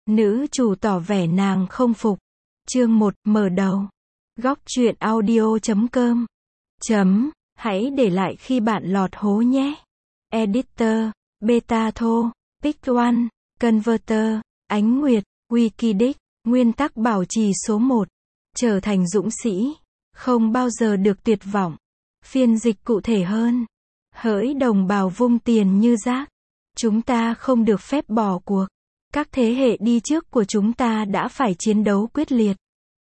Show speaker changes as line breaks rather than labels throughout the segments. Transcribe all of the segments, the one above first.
Nữ chủ tỏ vẻ nàng không phục. Chương 1, mở đầu. Góc truyện audio.com. Hãy để lại khi bạn lọt hố nhé. Editor, Beta Thô, Pick One, Converter, Ánh Nguyệt, Wikidic. Nguyên tắc bảo trì số 1. Trở thành dũng sĩ. Không bao giờ được tuyệt vọng. Phiên dịch cụ thể hơn. Hỡi đồng bào vung tiền như rác. Chúng ta không được phép bỏ cuộc. Các thế hệ đi trước của chúng ta đã phải chiến đấu quyết liệt.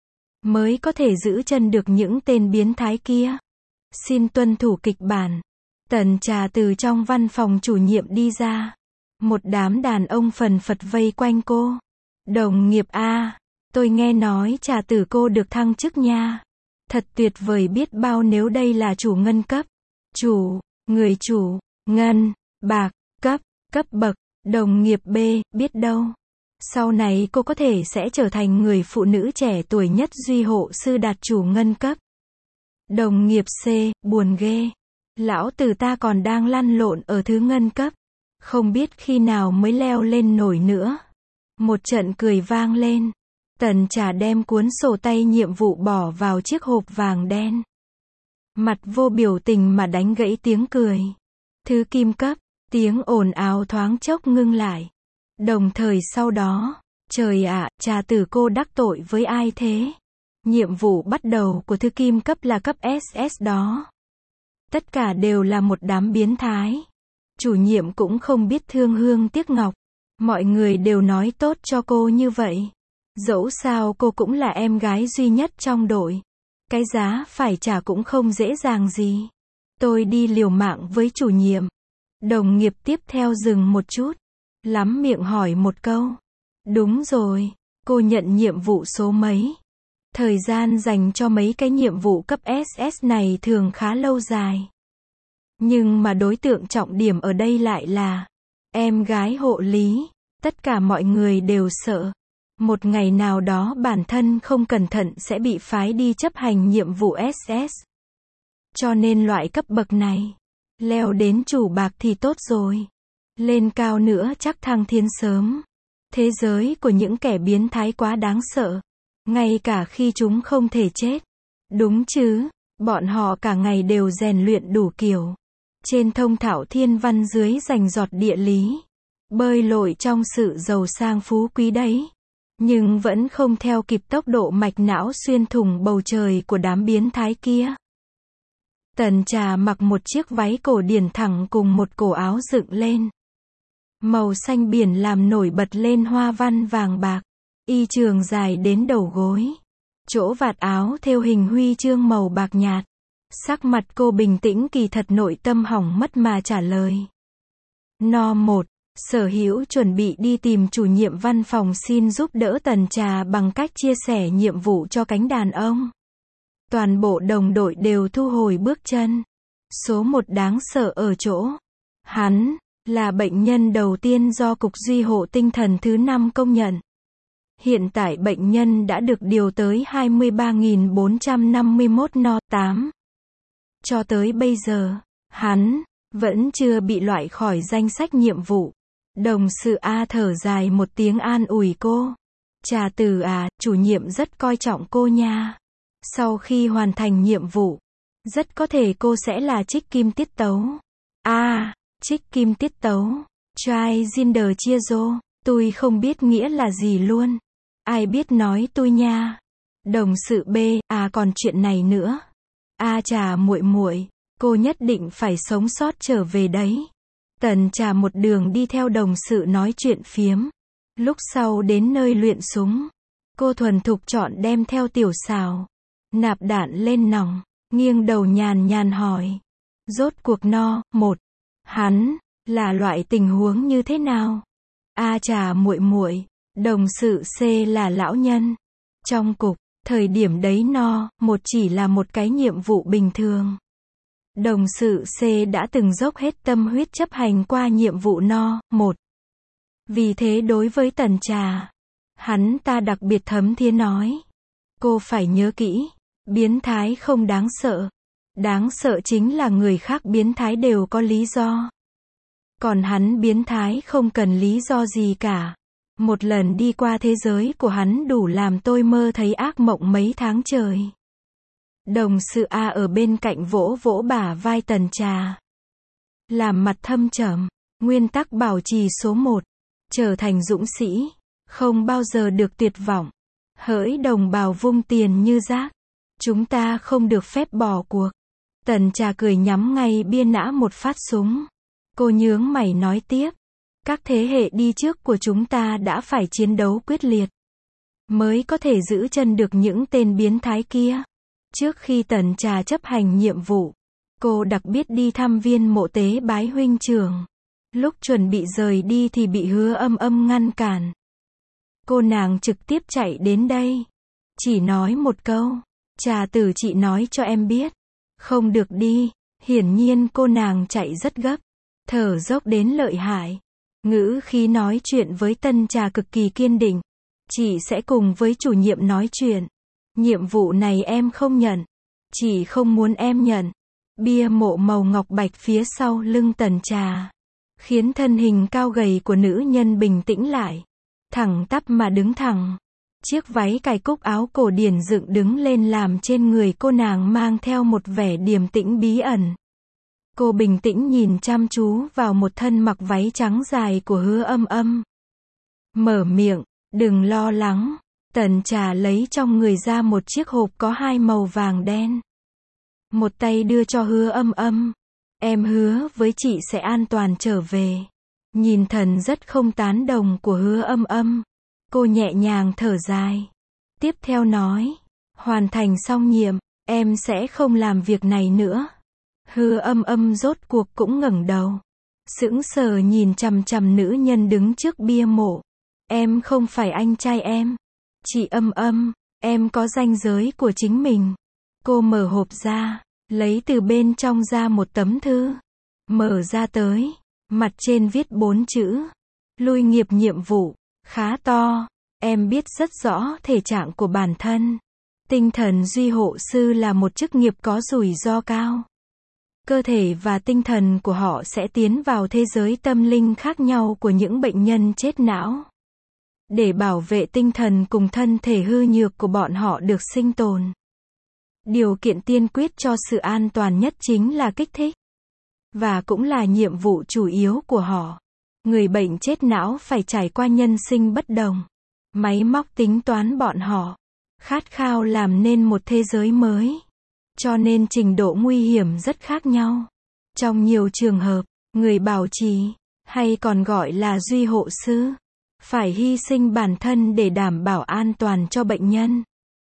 Mới có thể giữ chân được những tên biến thái kia. Xin tuân thủ kịch bản. Tần Trà từ trong văn phòng chủ nhiệm đi ra. Một đám đàn ông phần phật vây quanh cô. Đồng nghiệp a, tôi nghe nói Trà tử cô được thăng chức nha. Thật tuyệt vời biết bao nếu đây là chủ ngân cấp. Người chủ, ngân, bạc, cấp bậc. Đồng nghiệp B, biết đâu. Sau này cô có thể sẽ trở thành người phụ nữ trẻ tuổi nhất duy hộ sư đạt chủ ngân cấp. Đồng nghiệp C, buồn ghê. Lão tử ta còn đang lăn lộn ở thứ ngân cấp. Không biết khi nào mới leo lên nổi nữa. Một trận cười vang lên. Tần Trà đem cuốn sổ tay nhiệm vụ bỏ vào chiếc hộp vàng đen. Mặt vô biểu tình mà đánh gãy tiếng cười. Thứ kim cấp. Tiếng ồn ào thoáng chốc ngưng lại. Đồng thời sau đó, trời ạ, Trà tử cô đắc tội với ai thế? Nhiệm vụ bắt đầu của thư kim cấp là cấp SS đó. Tất cả đều là một đám biến thái. Chủ nhiệm cũng không biết thương hương tiếc ngọc. Mọi người đều nói tốt cho cô như vậy. Dẫu sao cô cũng là em gái duy nhất trong đội. Cái giá phải trả cũng không dễ dàng gì. Tôi đi liều mạng với chủ nhiệm. Đồng nghiệp tiếp theo dừng một chút. Lắm miệng hỏi một câu. Đúng rồi, cô nhận nhiệm vụ số mấy? Thời gian dành cho mấy cái nhiệm vụ cấp SS này thường khá lâu dài. Nhưng mà đối tượng trọng điểm ở đây lại là em gái hộ lý. Tất cả mọi người đều sợ. Một ngày nào đó bản thân không cẩn thận sẽ bị phái đi chấp hành nhiệm vụ SS. Cho nên loại cấp bậc này, leo đến chủ bạc thì tốt rồi. Lên cao nữa chắc thăng thiên sớm. Thế giới của những kẻ biến thái quá đáng sợ. Ngay cả khi chúng không thể chết. Đúng chứ, bọn họ cả ngày đều rèn luyện đủ kiểu. Trên thông thạo thiên văn dưới rành rọt địa lý. Bơi lội trong sự giàu sang phú quý đấy. Nhưng vẫn không theo kịp tốc độ mạch não xuyên thủng bầu trời của đám biến thái kia. Tần Trà mặc một chiếc váy cổ điển thẳng cùng một cổ áo dựng lên. Màu xanh biển làm nổi bật lên hoa văn vàng bạc. Y trường dài đến đầu gối. Chỗ vạt áo thêu hình huy chương màu bạc nhạt. Sắc mặt cô bình tĩnh kỳ thật nội tâm hỏng mất mà trả lời. No 1. Sở Hữu chuẩn bị đi tìm chủ nhiệm văn phòng xin giúp đỡ Tần Trà bằng cách chia sẻ nhiệm vụ cho cánh đàn ông. Toàn bộ đồng đội đều thu hồi bước chân. Số 1 đáng sợ ở chỗ. Hắn là bệnh nhân đầu tiên do Cục Duy hộ Tinh thần thứ 5 công nhận. Hiện tại bệnh nhân đã được điều tới 23.451 no 8. Cho tới bây giờ, hắn vẫn chưa bị loại khỏi danh sách nhiệm vụ. Đồng sự A thở dài một tiếng an ủi cô. Trà tử à, chủ nhiệm rất coi trọng cô nha. Sau khi hoàn thành nhiệm vụ, rất có thể cô sẽ là trích kim tiết tấu. Trích kim tiết tấu. Transgender chia rô. Tôi không biết nghĩa là gì luôn. Ai biết nói tôi nha. Đồng sự B, còn chuyện này nữa. Trà muội muội, cô nhất định phải sống sót trở về đấy. Tần Trà một đường đi theo đồng sự nói chuyện phiếm. Lúc sau đến nơi luyện súng, cô thuần thục chọn đem theo tiểu xào. Nạp đạn lên nòng, nghiêng đầu nhàn nhàn hỏi. Rốt cuộc no 1. Hắn là loại tình huống như thế nào? Trà muội muội, đồng sự C là lão nhân. Trong cục, thời điểm đấy no 1 chỉ là một cái nhiệm vụ bình thường. Đồng sự C đã từng dốc hết tâm huyết chấp hành qua nhiệm vụ no 1. Vì thế đối với Tần Trà, hắn ta đặc biệt thấm thía nói. Cô phải nhớ kỹ, biến thái không đáng sợ. Đáng sợ chính là người khác biến thái đều có lý do. Còn hắn biến thái không cần lý do gì cả. Một lần đi qua thế giới của hắn đủ làm tôi mơ thấy ác mộng mấy tháng trời. Đồng sự A ở bên cạnh vỗ vỗ bả vai Tần Trà. Làm mặt thâm trầm, nguyên tắc bảo trì số 1, trở thành dũng sĩ, không bao giờ được tuyệt vọng. Hỡi đồng bào vung tiền như rác, chúng ta không được phép bỏ cuộc. Tần Trà cười nhắm ngay bia nã một phát súng. Cô nhướng mày nói tiếp. Các thế hệ đi trước của chúng ta đã phải chiến đấu quyết liệt, mới có thể giữ chân được những tên biến thái kia. Trước khi Tần Trà chấp hành nhiệm vụ, cô đặc biệt đi thăm viên mộ tế bái huynh trưởng. Lúc chuẩn bị rời đi thì bị Hứa Âm Âm ngăn cản. Cô nàng trực tiếp chạy đến đây. Chỉ nói một câu. Trà tử chị nói cho em biết. Không được đi. Hiển nhiên cô nàng chạy rất gấp. Thở dốc đến lợi hại. Ngữ khí nói chuyện với Tân Trà cực kỳ kiên định. Chị sẽ cùng với chủ nhiệm nói chuyện. Nhiệm vụ này em không nhận. Chị không muốn em nhận. Bia mộ màu ngọc bạch phía sau lưng Tần Trà, khiến thân hình cao gầy của nữ nhân bình tĩnh lại. Thẳng tắp mà đứng thẳng. Chiếc váy cài cúc áo cổ điển dựng đứng lên làm trên người cô nàng mang theo một vẻ điềm tĩnh bí ẩn. Cô bình tĩnh nhìn chăm chú vào một thân mặc váy trắng dài của Hứa Âm Âm. Mở miệng, đừng lo lắng. Tần Trà lấy trong người ra một chiếc hộp có hai màu vàng đen. Một tay đưa cho Hứa Âm Âm. Em hứa với chị sẽ an toàn trở về. Nhìn thần rất không tán đồng của Hứa Âm Âm, cô nhẹ nhàng thở dài. Tiếp theo nói, hoàn thành xong nhiệm, em sẽ không làm việc này nữa. Hứa Âm Âm rốt cuộc cũng ngẩng đầu, sững sờ nhìn chằm chằm nữ nhân đứng trước bia mộ. Em không phải anh trai em. Chị Âm Âm, em có ranh giới của chính mình. Cô mở hộp ra, lấy từ bên trong ra một tấm thư. Mở ra tới, mặt trên viết 4 chữ. Lui nghiệp nhiệm vụ, khá to. Em biết rất rõ thể trạng của bản thân. Tinh thần duy hộ sư là một chức nghiệp có rủi ro cao. Cơ thể và tinh thần của họ sẽ tiến vào thế giới tâm linh khác nhau của những bệnh nhân chết não. Để bảo vệ tinh thần cùng thân thể hư nhược của bọn họ được sinh tồn. Điều kiện tiên quyết cho sự an toàn nhất chính là kích thích. Và cũng là nhiệm vụ chủ yếu của họ. Người bệnh chết não phải trải qua nhân sinh bất đồng. Máy móc tính toán bọn họ. Khát khao làm nên một thế giới mới. Cho nên trình độ nguy hiểm rất khác nhau. Trong nhiều trường hợp, người bảo trì, hay còn gọi là duy hộ sư, phải hy sinh bản thân để đảm bảo an toàn cho bệnh nhân.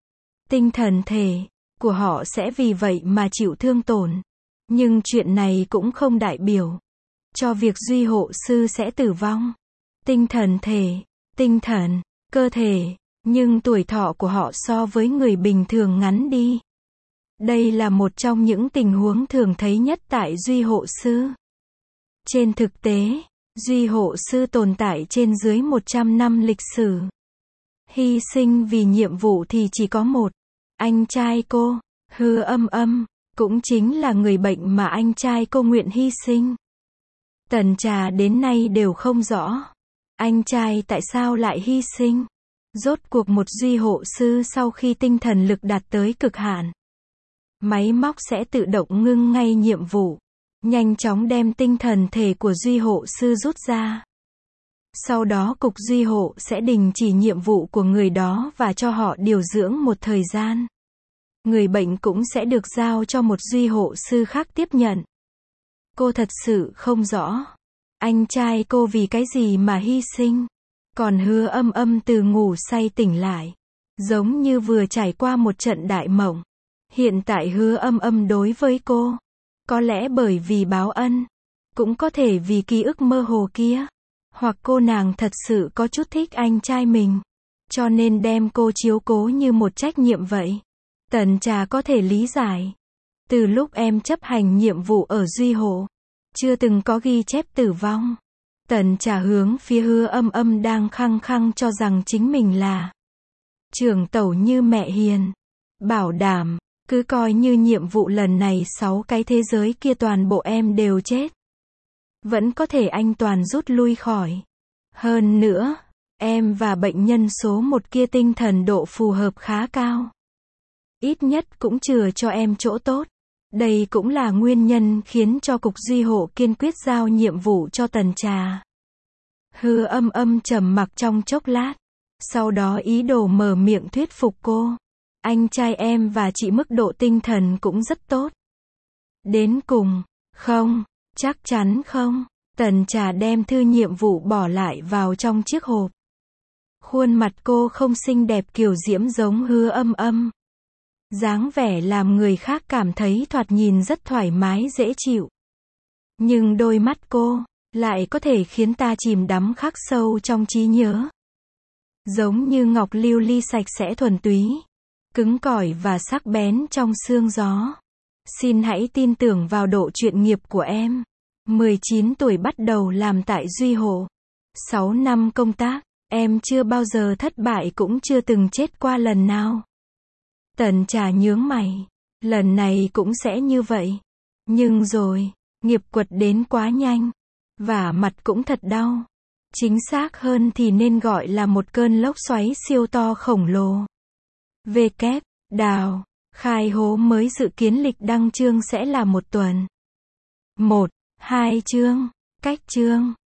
Tinh thần thể của họ sẽ vì vậy mà chịu thương tổn. Nhưng chuyện này cũng không đại biểu cho việc duy hộ sư sẽ tử vong. Tinh thần thể, tinh thần, cơ thể, nhưng tuổi thọ của họ so với người bình thường ngắn đi. Đây là một trong những tình huống thường thấy nhất tại duy hộ sư. Trên thực tế, duy hộ sư tồn tại trên dưới 100 năm lịch sử. Hy sinh vì nhiệm vụ thì chỉ có một. Anh trai cô, Hứa Âm Âm, cũng chính là người bệnh mà anh trai cô nguyện hy sinh. Tần Trà đến nay đều không rõ. Anh trai tại sao lại hy sinh? Rốt cuộc một duy hộ sư sau khi tinh thần lực đạt tới cực hạn, máy móc sẽ tự động ngưng ngay nhiệm vụ. Nhanh chóng đem tinh thần thể của duy hộ sư rút ra. Sau đó cục duy hộ sẽ đình chỉ nhiệm vụ của người đó và cho họ điều dưỡng một thời gian. Người bệnh cũng sẽ được giao cho một duy hộ sư khác tiếp nhận. Cô thật sự không rõ. Anh trai cô vì cái gì mà hy sinh? Còn Hứa Âm Âm từ ngủ say tỉnh lại. Giống như vừa trải qua một trận đại mộng. Hiện tại Hứa Âm Âm đối với cô. Có lẽ bởi vì báo ân. Cũng có thể vì ký ức mơ hồ kia. Hoặc cô nàng thật sự có chút thích anh trai mình. Cho nên đem cô chiếu cố như một trách nhiệm vậy. Tần Trà có thể lý giải. Từ lúc em chấp hành nhiệm vụ ở Duy Hộ, chưa từng có ghi chép tử vong. Tần Trà hướng phía Hứa Âm Âm đang khăng khăng cho rằng chính mình là trưởng tẩu như mẹ hiền. Bảo đảm, cứ coi như nhiệm vụ lần này 6 cái thế giới kia toàn bộ em đều chết. Vẫn có thể anh toàn rút lui khỏi. Hơn nữa, Em và bệnh nhân số 1 kia tinh thần độ phù hợp khá cao. Ít nhất cũng chừa cho em chỗ tốt. Đây cũng là nguyên nhân khiến cho Cục Duy Hộ kiên quyết giao nhiệm vụ cho Tần Trà. Hứa Âm trầm mặc trong chốc lát. Sau đó ý đồ mở miệng thuyết phục cô. Anh trai em và chị mức độ tinh thần cũng rất tốt. Đến cùng, không, chắc chắn không. Tần Trà đem thư nhiệm vụ bỏ lại vào trong chiếc hộp. Khuôn mặt cô không xinh đẹp kiều diễm giống Hứa Âm. Dáng vẻ làm người khác cảm thấy thoạt nhìn rất thoải mái dễ chịu. Nhưng đôi mắt cô lại có thể khiến ta chìm đắm khắc sâu trong trí nhớ. Giống như ngọc lưu ly sạch sẽ thuần túy, cứng cỏi và sắc bén trong sương gió. Xin hãy tin tưởng vào độ chuyên nghiệp của em. 19 tuổi bắt đầu làm tại Duy Hộ. 6 năm công tác, em chưa bao giờ thất bại cũng chưa từng chết qua lần nào. Tần Trà nhướng mày. Lần này cũng sẽ như vậy. Nhưng rồi, nghiệp quật đến quá nhanh. Và mặt cũng thật đau. Chính xác hơn thì nên gọi là một cơn lốc xoáy siêu to khổng lồ. Đào, khai hố mới dự kiến lịch đăng chương sẽ là 1 tuần. 1, 2 chương, cách chương.